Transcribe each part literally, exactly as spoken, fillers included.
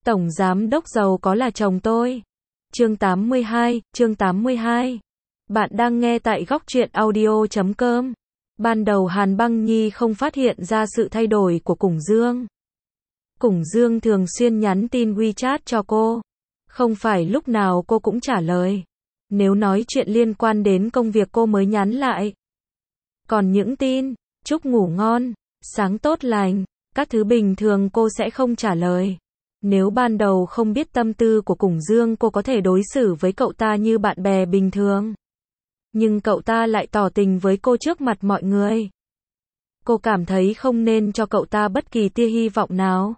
Tổng giám đốc giàu có là chồng tôi. Chương tám mươi hai, chương tám mươi hai. Bạn đang nghe tại góc truyện audio chấm com. Ban đầu Hàn Băng Nhi không phát hiện ra sự thay đổi của Củng Dương. Củng Dương thường xuyên nhắn tin WeChat cho cô. Không phải lúc nào cô cũng trả lời. Nếu nói chuyện liên quan đến công việc cô mới nhắn lại. Còn những tin, chúc ngủ ngon, sáng tốt lành, các thứ bình thường cô sẽ không trả lời. Nếu ban đầu không biết tâm tư của Củng Dương cô có thể đối xử với cậu ta như bạn bè bình thường. Nhưng cậu ta lại tỏ tình với cô trước mặt mọi người. Cô cảm thấy không nên cho cậu ta bất kỳ tia hy vọng nào.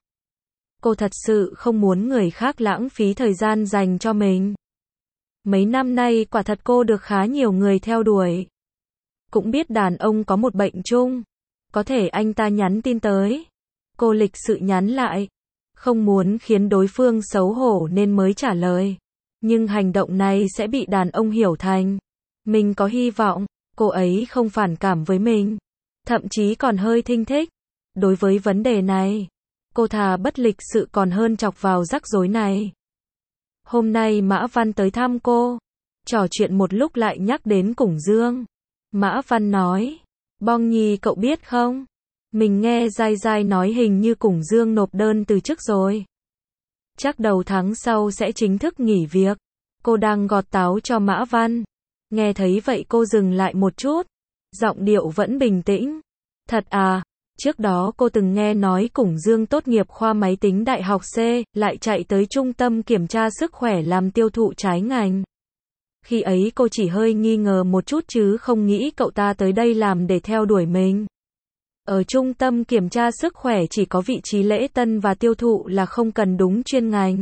Cô thật sự không muốn người khác lãng phí thời gian dành cho mình. Mấy năm nay quả thật cô được khá nhiều người theo đuổi. Cũng biết đàn ông có một bệnh chung. Có thể anh ta nhắn tin tới. Cô lịch sự nhắn lại. Không muốn khiến đối phương xấu hổ nên mới trả lời. Nhưng hành động này sẽ bị đàn ông hiểu thành. Mình có hy vọng, cô ấy không phản cảm với mình. Thậm chí còn hơi thinh thích. Đối với vấn đề này, cô thà bất lịch sự còn hơn chọc vào rắc rối này. Hôm nay Mã Văn tới thăm cô. Trò chuyện một lúc lại nhắc đến Củng Dương. Mã Văn nói, Bong Nhi cậu biết không? Mình nghe dai dai nói hình như Củng Dương nộp đơn từ chức rồi. Chắc đầu tháng sau sẽ chính thức nghỉ việc. Cô đang gọt táo cho Mã Văn. Nghe thấy vậy cô dừng lại một chút. Giọng điệu vẫn bình tĩnh. Thật à, trước đó cô từng nghe nói Củng Dương tốt nghiệp khoa máy tính đại học C, lại chạy tới trung tâm kiểm tra sức khỏe làm tiêu thụ trái ngành. Khi ấy cô chỉ hơi nghi ngờ một chút chứ không nghĩ cậu ta tới đây làm để theo đuổi mình. Ở trung tâm kiểm tra sức khỏe chỉ có vị trí lễ tân và tiêu thụ là không cần đúng chuyên ngành.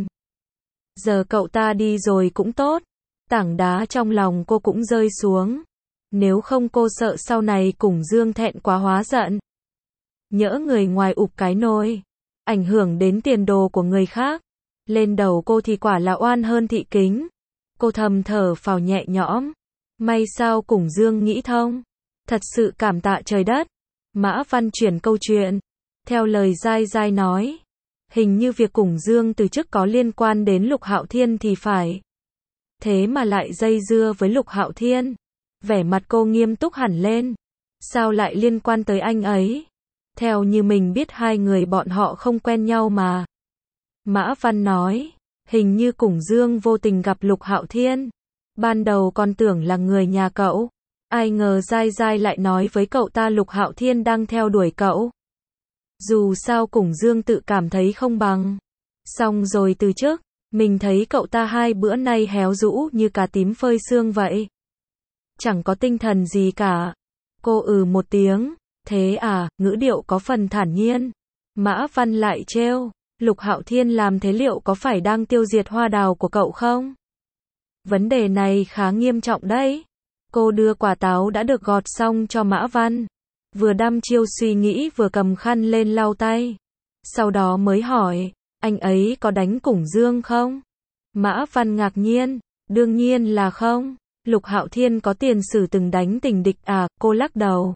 Giờ cậu ta đi rồi cũng tốt. Tảng đá trong lòng cô cũng rơi xuống. Nếu không cô sợ sau này Củng Dương thẹn quá hóa giận. Nhỡ người ngoài ụp cái nồi. Ảnh hưởng đến tiền đồ của người khác. Lên đầu cô thì quả là oan hơn thị kính. Cô thầm thở phào nhẹ nhõm. May sao Củng Dương nghĩ thông. Thật sự cảm tạ trời đất. Mã Văn chuyển câu chuyện. Theo lời dai dai nói. Hình như việc Củng Dương từ chức có liên quan đến Lục Hạo Thiên thì phải. Thế mà lại dây dưa với Lục Hạo Thiên. Vẻ mặt cô nghiêm túc hẳn lên. Sao lại liên quan tới anh ấy? Theo như mình biết hai người bọn họ không quen nhau mà. Mã Văn nói. Hình như Củng Dương vô tình gặp Lục Hạo Thiên. Ban đầu còn tưởng là người nhà cậu. Ai ngờ dai dai lại nói với cậu ta Lục Hạo Thiên đang theo đuổi cậu. Dù sao Củng Dương tự cảm thấy không bằng. Xong rồi từ trước, mình thấy cậu ta hai bữa nay héo rũ như cà tím phơi sương vậy. Chẳng có tinh thần gì cả. Cô ừ một tiếng. Thế à, ngữ điệu có phần thản nhiên. Mã Văn lại trêu. Lục Hạo Thiên làm thế liệu có phải đang tiêu diệt hoa đào của cậu không? Vấn đề này khá nghiêm trọng đấy. Cô đưa quả táo đã được gọt xong cho Mã Văn. Vừa đăm chiêu suy nghĩ vừa cầm khăn lên lau tay. Sau đó mới hỏi, anh ấy có đánh Củng Dương không? Mã Văn ngạc nhiên, đương nhiên là không. Lục Hạo Thiên có tiền sử từng đánh tình địch à? Cô lắc đầu.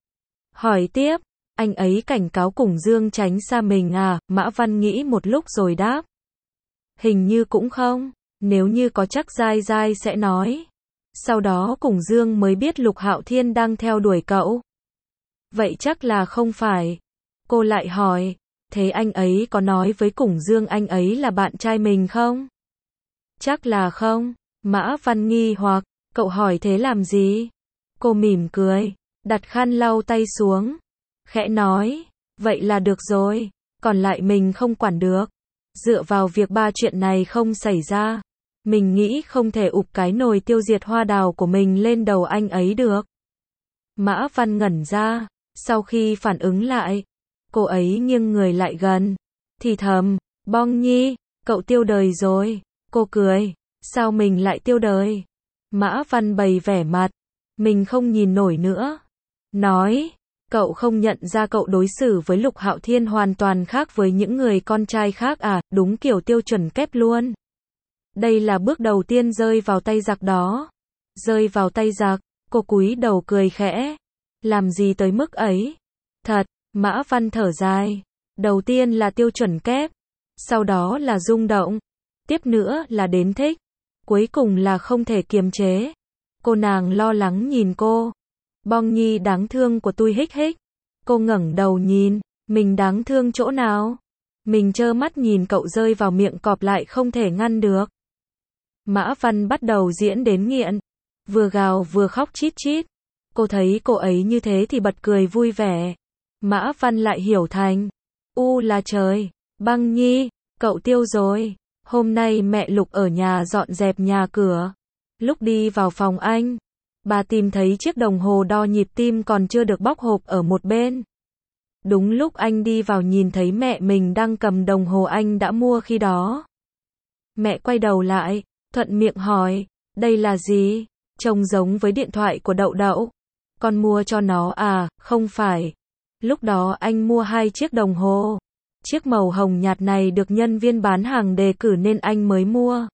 Hỏi tiếp, anh ấy cảnh cáo Củng Dương tránh xa mình à? Mã Văn nghĩ một lúc rồi đáp. Hình như cũng không, nếu như có chắc dai dai sẽ nói. Sau đó Củng Dương mới biết Lục Hạo Thiên đang theo đuổi cậu. Vậy chắc là không phải. Cô lại hỏi, thế anh ấy có nói với Củng Dương anh ấy là bạn trai mình không? Chắc là không. Mã Văn nghi hoặc, cậu hỏi thế làm gì? Cô mỉm cười, đặt khăn lau tay xuống. Khẽ nói, vậy là được rồi, còn lại mình không quản được. Dựa vào việc ba chuyện này không xảy ra. Mình nghĩ không thể ụp cái nồi tiêu diệt hoa đào của mình lên đầu anh ấy được. Mã Văn ngẩn ra, sau khi phản ứng lại, cô ấy nghiêng người lại gần, thì thầm, Bong Nhi, cậu tiêu đời rồi. Cô cười, sao mình lại tiêu đời? Mã Văn bày vẻ mặt, mình không nhìn nổi nữa. Nói, cậu không nhận ra cậu đối xử với Lục Hạo Thiên hoàn toàn khác với những người con trai khác à? Đúng kiểu tiêu chuẩn kép luôn. Đây là bước đầu tiên rơi vào tay giặc đó. Rơi vào tay giặc, cô cúi đầu cười khẽ. Làm gì tới mức ấy? Thật, Mã Văn thở dài. Đầu tiên là tiêu chuẩn kép. sau đó là rung động, tiếp nữa là đến thích, cuối cùng là không thể kiềm chế. Cô nàng lo lắng nhìn cô. Bong Nhi đáng thương của tôi hích hích. Cô ngẩng đầu nhìn, mình đáng thương chỗ nào? Mình trơ mắt nhìn cậu rơi vào miệng cọp lại không thể ngăn được. Mã Văn bắt đầu diễn đến nghiện, vừa gào vừa khóc chít chít. Cô thấy cô ấy như thế thì bật cười vui vẻ. Mã Văn lại hiểu thành, u là trời, Băng Nhi, cậu tiêu rồi. Hôm nay mẹ Lục ở nhà dọn dẹp nhà cửa. Lúc đi vào phòng anh, bà tìm thấy chiếc đồng hồ đo nhịp tim còn chưa được bóc hộp ở một bên. Đúng lúc anh đi vào nhìn thấy mẹ mình đang cầm đồng hồ anh đã mua khi đó. Mẹ quay đầu lại, thuận miệng hỏi, đây là gì? Trông giống với điện thoại của Đậu Đậu. Con mua cho nó à? Không phải. Lúc đó anh mua hai chiếc đồng hồ. Chiếc màu hồng nhạt này được nhân viên bán hàng đề cử nên anh mới mua.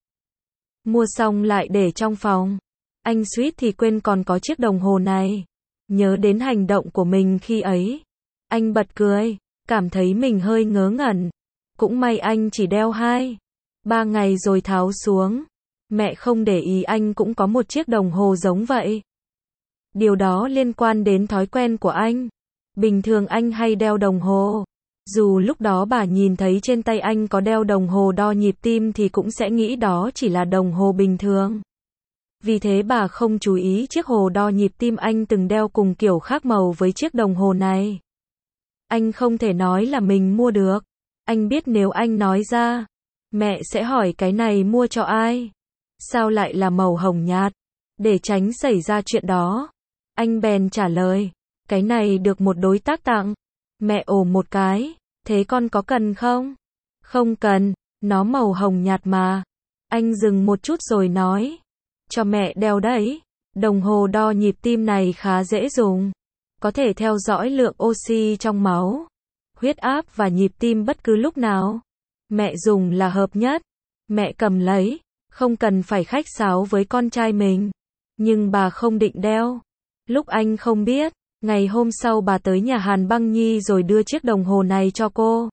Mua xong lại để trong phòng. Anh suýt thì quên còn có chiếc đồng hồ này. Nhớ đến hành động của mình khi ấy. Anh bật cười, cảm thấy mình hơi ngớ ngẩn. Cũng may anh chỉ đeo hai, ba ngày rồi tháo xuống. Mẹ không để ý anh cũng có một chiếc đồng hồ giống vậy. Điều đó liên quan đến thói quen của anh. Bình thường anh hay đeo đồng hồ. Dù lúc đó bà nhìn thấy trên tay anh có đeo đồng hồ đo nhịp tim thì cũng sẽ nghĩ đó chỉ là đồng hồ bình thường. Vì thế bà không chú ý chiếc hồ đo nhịp tim anh từng đeo cùng kiểu khác màu với chiếc đồng hồ này. Anh không thể nói là mình mua được. Anh biết nếu anh nói ra, mẹ sẽ hỏi cái này mua cho ai? Sao lại là màu hồng nhạt? Để tránh xảy ra chuyện đó, anh bèn trả lời, cái này được một đối tác tặng. Mẹ ồ một cái, thế con có cần không? Không cần, nó màu hồng nhạt mà. Anh dừng một chút rồi nói, cho mẹ đeo đấy. Đồng hồ đo nhịp tim này khá dễ dùng. Có thể theo dõi lượng oxy trong máu, huyết áp và nhịp tim bất cứ lúc nào. Mẹ dùng là hợp nhất. Mẹ cầm lấy, không cần phải khách sáo với con trai mình. Nhưng bà không định đeo. Lúc anh không biết, ngày hôm sau bà tới nhà Hàn Băng Nhi rồi đưa chiếc đồng hồ này cho cô.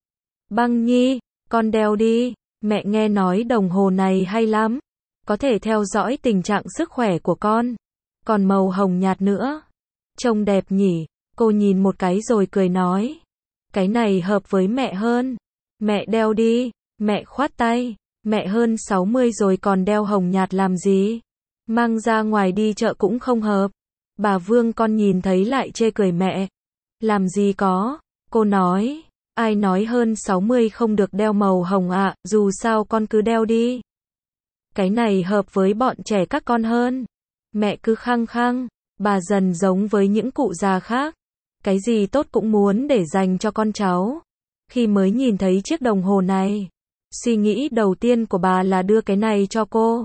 Băng Nhi, con đeo đi. Mẹ nghe nói đồng hồ này hay lắm. Có thể theo dõi tình trạng sức khỏe của con. Còn màu hồng nhạt nữa. Trông đẹp nhỉ? Cô nhìn một cái rồi cười nói. Cái này hợp với mẹ hơn. Mẹ đeo đi. Mẹ khoát tay. Mẹ hơn sáu mươi rồi còn đeo hồng nhạt làm gì? Mang ra ngoài đi chợ cũng không hợp. Bà Vương con nhìn thấy lại chê cười mẹ. Làm gì có? Cô nói. Ai nói hơn sáu mươi không được đeo màu hồng ạ, à, dù sao con cứ đeo đi. Cái này hợp với bọn trẻ các con hơn. Mẹ cứ khăng khăng. Bà dần giống với những cụ già khác. Cái gì tốt cũng muốn để dành cho con cháu. Khi mới nhìn thấy chiếc đồng hồ này, suy nghĩ đầu tiên của bà là đưa cái này cho cô.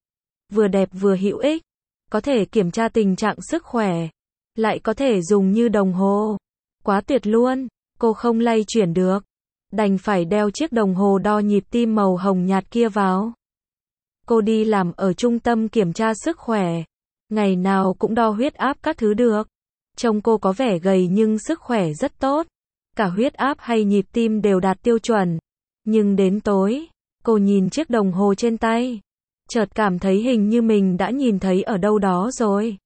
Vừa đẹp vừa hữu ích. Có thể kiểm tra tình trạng sức khỏe. Lại có thể dùng như đồng hồ. Quá tuyệt luôn. Cô không lay chuyển được. Đành phải đeo chiếc đồng hồ đo nhịp tim màu hồng nhạt kia vào. Cô đi làm ở trung tâm kiểm tra sức khỏe. Ngày nào cũng đo huyết áp các thứ được. Trông cô có vẻ gầy nhưng sức khỏe rất tốt. Cả huyết áp hay nhịp tim đều đạt tiêu chuẩn. Nhưng đến tối, cô nhìn chiếc đồng hồ trên tay. Chợt cảm thấy hình như mình đã nhìn thấy ở đâu đó rồi.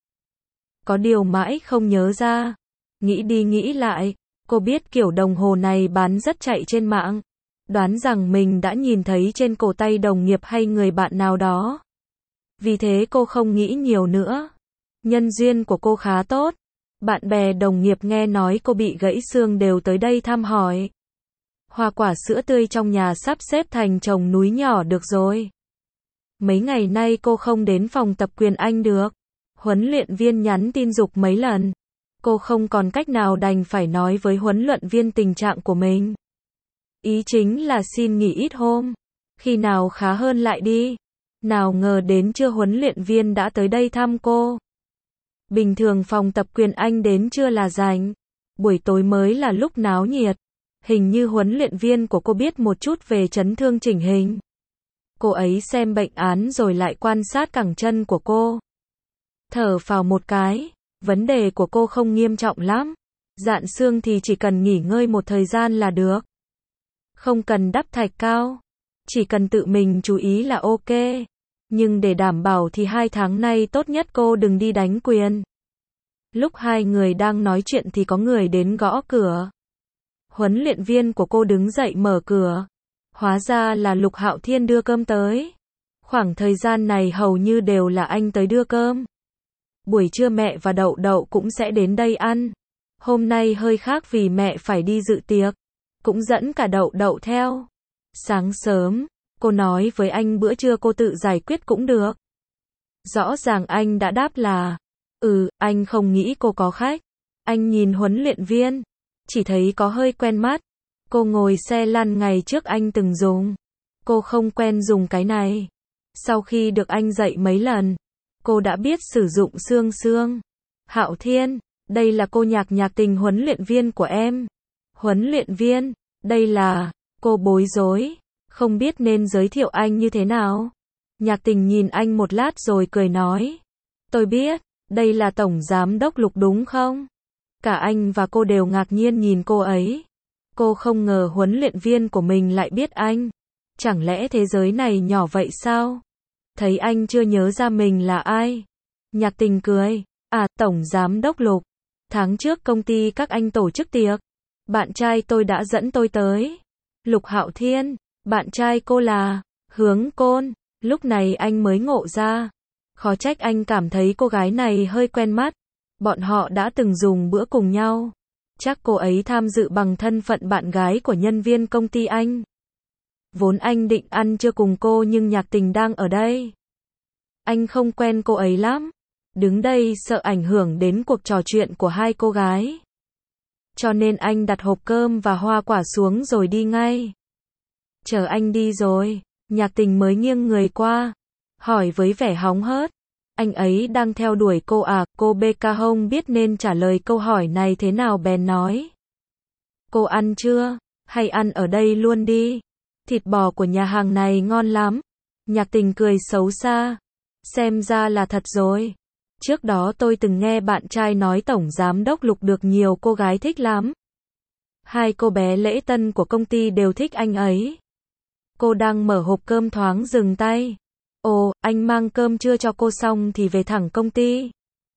Có điều mãi không nhớ ra. Nghĩ đi nghĩ lại, cô biết kiểu đồng hồ này bán rất chạy trên mạng. Đoán rằng mình đã nhìn thấy trên cổ tay đồng nghiệp hay người bạn nào đó. Vì thế cô không nghĩ nhiều nữa. Nhân duyên của cô khá tốt. Bạn bè đồng nghiệp nghe nói cô bị gãy xương đều tới đây thăm hỏi. Hoa quả sữa tươi trong nhà sắp xếp thành chồng núi nhỏ được rồi. Mấy ngày nay cô không đến phòng tập quyền Anh được. Huấn luyện viên nhắn tin giục mấy lần. Cô không còn cách nào đành phải nói với huấn luyện viên tình trạng của mình. Ý chính là xin nghỉ ít hôm. Khi nào khá hơn lại đi. Nào ngờ đến trưa huấn luyện viên đã tới đây thăm cô. Bình thường phòng tập quyền Anh đến trưa là rảnh. Buổi tối mới là lúc náo nhiệt. Hình như huấn luyện viên của cô biết một chút về chấn thương chỉnh hình. Cô ấy xem bệnh án rồi lại quan sát cẳng chân của cô. Thở phào một cái. Vấn đề của cô không nghiêm trọng lắm. Dạn xương thì chỉ cần nghỉ ngơi một thời gian là được. Không cần đắp thạch cao. Chỉ cần tự mình chú ý là ok. Nhưng để đảm bảo thì hai tháng nay tốt nhất cô đừng đi đánh quyền. Lúc hai người đang nói chuyện thì có người đến gõ cửa. Huấn luyện viên của cô đứng dậy mở cửa. Hóa ra là Lục Hạo Thiên đưa cơm tới. Khoảng thời gian này hầu như đều là anh tới đưa cơm. Buổi trưa mẹ và Đậu Đậu cũng sẽ đến đây ăn. Hôm nay hơi khác vì mẹ phải đi dự tiệc. Cũng dẫn cả Đậu Đậu theo. Sáng sớm, cô nói với anh bữa trưa cô tự giải quyết cũng được. Rõ ràng anh đã đáp là ừ, anh không nghĩ cô có khách. Anh nhìn huấn luyện viên, chỉ thấy có hơi quen mắt. Cô ngồi xe lăn ngày trước anh từng dùng. Cô không quen dùng cái này. Sau khi được anh dạy mấy lần, cô đã biết sử dụng xương xương. Hạo Thiên, đây là cô Nhạc Nhạc Tình huấn luyện viên của em. Huấn luyện viên, đây là, cô bối rối, không biết nên giới thiệu anh như thế nào. Nhạc Tình nhìn anh một lát rồi cười nói. Tôi biết, đây là Tổng Giám đốc Lục đúng không? Cả anh và cô đều ngạc nhiên nhìn cô ấy. Cô không ngờ huấn luyện viên của mình lại biết anh. Chẳng lẽ thế giới này nhỏ vậy sao? Thấy anh chưa nhớ ra mình là ai. Nhạc Tình cười. À, Tổng Giám đốc Lục. Tháng trước công ty các anh tổ chức tiệc. Bạn trai tôi đã dẫn tôi tới. Lục Hạo Thiên, bạn trai cô là Hướng Côn. Lúc này anh mới ngộ ra. Khó trách anh cảm thấy cô gái này hơi quen mắt. Bọn họ đã từng dùng bữa cùng nhau. Chắc cô ấy tham dự bằng thân phận bạn gái của nhân viên công ty anh. Vốn anh định ăn trưa cùng cô nhưng Nhạc Tình đang ở đây. Anh không quen cô ấy lắm. Đứng đây sợ ảnh hưởng đến cuộc trò chuyện của hai cô gái. Cho nên anh đặt hộp cơm và hoa quả xuống rồi đi ngay. Chờ anh đi rồi, Nhạc Tình mới nghiêng người qua. Hỏi với vẻ hóng hớt. Anh ấy đang theo đuổi cô à? Cô bê ca không biết nên trả lời câu hỏi này thế nào bèn nói. Cô ăn chưa? Hay ăn ở đây luôn đi. Thịt bò của nhà hàng này ngon lắm. Nhạc Tình cười xấu xa. Xem ra là thật rồi. Trước đó tôi từng nghe bạn trai nói Tổng Giám đốc Lục được nhiều cô gái thích lắm. Hai cô bé lễ tân của công ty đều thích anh ấy. Cô đang mở hộp cơm thoáng dừng tay. Ồ, anh mang cơm trưa cho cô xong thì về thẳng công ty.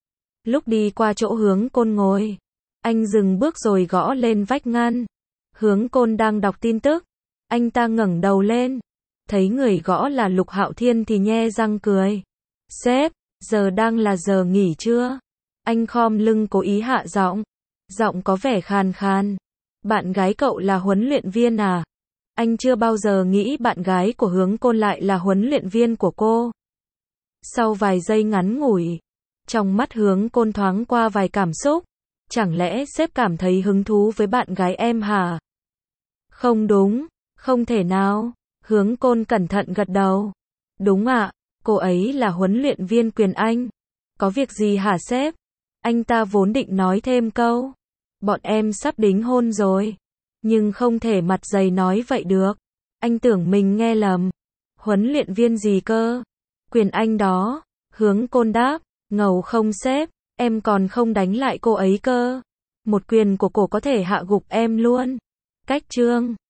Lúc đi qua chỗ Hướng Côn ngồi, anh dừng bước rồi gõ lên vách ngăn. Hướng Côn đang đọc tin tức. Anh ta ngẩng đầu lên. Thấy người gõ là Lục Hạo Thiên thì nhe răng cười. Sếp, giờ đang là giờ nghỉ trưa. Anh khom lưng cố ý hạ giọng. Giọng có vẻ khàn khàn. Bạn gái cậu là huấn luyện viên à? Anh chưa bao giờ nghĩ bạn gái của Hướng Côn lại là huấn luyện viên của cô. Sau vài giây ngắn ngủi, trong mắt Hướng Côn thoáng qua vài cảm xúc. Chẳng lẽ sếp cảm thấy hứng thú với bạn gái em hả? Không đúng, không thể nào. Hướng Côn cẩn thận gật đầu. Đúng ạ, cô ấy là huấn luyện viên Quyền Anh. Có việc gì hả sếp? Anh ta vốn định nói thêm câu. Bọn em sắp đính hôn rồi. Nhưng không thể mặt dày nói vậy được. Anh tưởng mình nghe lầm. Huấn luyện viên gì cơ? Quyền Anh đó. Hướng Côn đáp. Ngầu không sếp, em còn không đánh lại cô ấy cơ. Một quyền của cổ có thể hạ gục em luôn. Cách chương